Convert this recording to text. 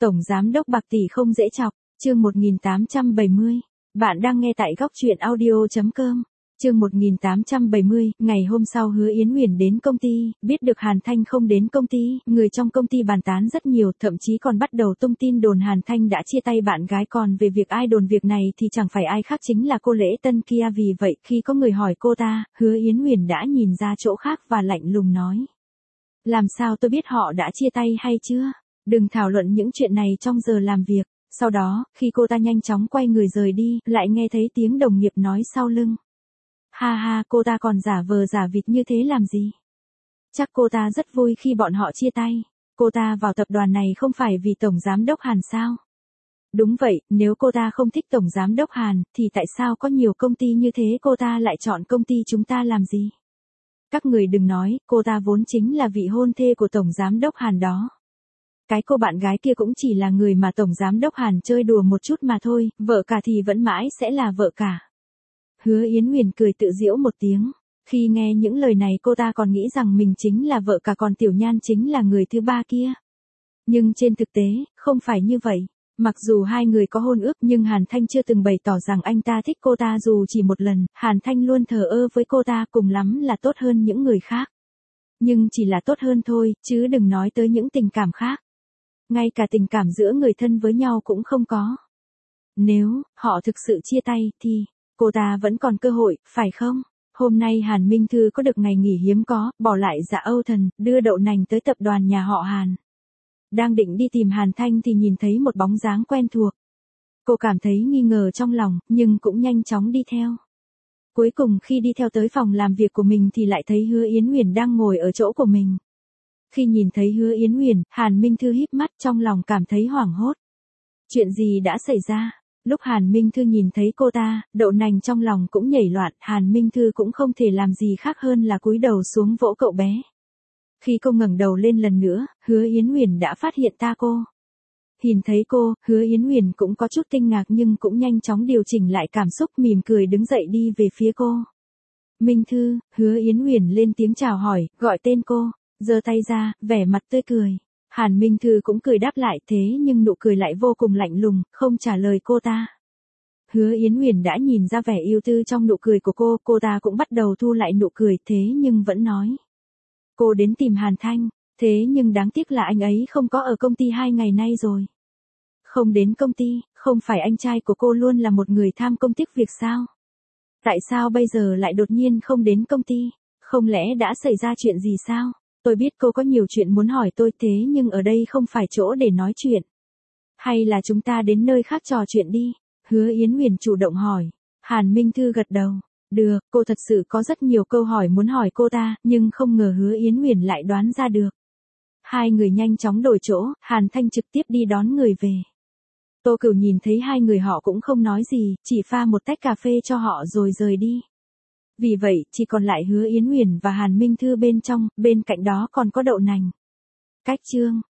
Tổng giám đốc bạc tỷ không dễ chọc, chương 1870. Bạn đang nghe tại góc truyện audio.com. Chương 1870, ngày hôm sau Hứa Yến Huyền đến công ty, biết được Hàn Thanh không đến công ty, người trong công ty bàn tán rất nhiều, thậm chí còn bắt đầu tung tin đồn Hàn Thanh đã chia tay bạn gái, còn về việc ai đồn việc này thì chẳng phải ai khác chính là cô Lễ Tân kia. Vì vậy, khi có người hỏi cô ta, Hứa Yến Huyền đã nhìn ra chỗ khác và lạnh lùng nói: làm sao tôi biết họ đã chia tay hay chưa? Đừng thảo luận những chuyện này trong giờ làm việc. Sau đó, khi cô ta nhanh chóng quay người rời đi, lại nghe thấy tiếng đồng nghiệp nói sau lưng: ha ha, cô ta còn giả vờ giả vịt như thế làm gì? Chắc cô ta rất vui khi bọn họ chia tay. Cô ta vào tập đoàn này không phải vì Tổng Giám đốc Hàn sao? Đúng vậy, nếu cô ta không thích Tổng Giám đốc Hàn, thì tại sao có nhiều công ty như thế cô ta lại chọn công ty chúng ta làm gì? Các người đừng nói, cô ta vốn chính là vị hôn thê của Tổng Giám đốc Hàn đó. Cái cô bạn gái kia cũng chỉ là người mà Tổng Giám đốc Hàn chơi đùa một chút mà thôi, vợ cả thì vẫn mãi sẽ là vợ cả. Hứa Yến Huyền cười tự giễu một tiếng. Khi nghe những lời này cô ta còn nghĩ rằng mình chính là vợ cả, còn Tiểu Nhan chính là người thứ ba kia. Nhưng trên thực tế, không phải như vậy. Mặc dù hai người có hôn ước nhưng Hàn Thanh chưa từng bày tỏ rằng anh ta thích cô ta dù chỉ một lần. Hàn Thanh luôn thờ ơ với cô ta, cùng lắm là tốt hơn những người khác. Nhưng chỉ là tốt hơn thôi, chứ đừng nói tới những tình cảm khác. Ngay cả tình cảm giữa người thân với nhau cũng không có. Nếu họ thực sự chia tay thì cô ta vẫn còn cơ hội, phải không? Hôm nay Hàn Minh Thư có được ngày nghỉ hiếm có, bỏ lại Dạ Âu Thần, đưa đậu nành tới tập đoàn nhà họ Hàn. Đang định đi tìm Hàn Thanh thì nhìn thấy một bóng dáng quen thuộc. Cô cảm thấy nghi ngờ trong lòng, nhưng cũng nhanh chóng đi theo. Cuối cùng khi đi theo tới phòng làm việc của mình thì lại thấy Hứa Yến Huyền đang ngồi ở chỗ của mình. Khi nhìn thấy Hứa Yến Huyền, Hàn Minh Thư híp mắt, trong lòng cảm thấy hoảng hốt. Chuyện gì đã xảy ra? Lúc Hàn Minh Thư nhìn thấy cô ta, đậu nành trong lòng cũng nhảy loạn, Hàn Minh Thư cũng không thể làm gì khác hơn là cúi đầu xuống vỗ cậu bé. Khi cô ngẩng đầu lên lần nữa, Hứa Yến Huyền đã phát hiện ra cô. Nhìn thấy cô, Hứa Yến Huyền cũng có chút kinh ngạc nhưng cũng nhanh chóng điều chỉnh lại cảm xúc, mỉm cười đứng dậy đi về phía cô. Minh Thư, Hứa Yến Huyền lên tiếng chào hỏi, gọi tên cô, giơ tay ra, vẻ mặt tươi cười. Hàn Minh Thư cũng cười đáp lại, thế nhưng nụ cười lại vô cùng lạnh lùng, không trả lời cô ta. Hứa Yến Huyền đã nhìn ra vẻ ưu tư trong nụ cười của cô ta cũng bắt đầu thu lại nụ cười, thế nhưng vẫn nói: cô đến tìm Hàn Thanh, thế nhưng đáng tiếc là anh ấy không có ở công ty 2 ngày nay rồi. Không đến công ty, không phải anh trai của cô luôn là một người tham công tiếc việc sao? Tại sao bây giờ lại đột nhiên không đến công ty? Không lẽ đã xảy ra chuyện gì sao? Tôi biết cô có nhiều chuyện muốn hỏi tôi, thế nhưng ở đây không phải chỗ để nói chuyện. Hay là chúng ta đến nơi khác trò chuyện đi? Hứa Yến Huyền chủ động hỏi. Hàn Minh Thư gật đầu. Được, cô thật sự có rất nhiều câu hỏi muốn hỏi cô ta, nhưng không ngờ Hứa Yến Huyền lại đoán ra được. Hai người nhanh chóng đổi chỗ, Hàn Thanh trực tiếp đi đón người về. Tô Cửu nhìn thấy hai người họ cũng không nói gì, chỉ pha một tách cà phê cho họ rồi rời đi. Vì vậy, chỉ còn lại Hứa Yến Huyền và Hàn Minh Thư bên trong, bên cạnh đó còn có đậu nành. Cách chương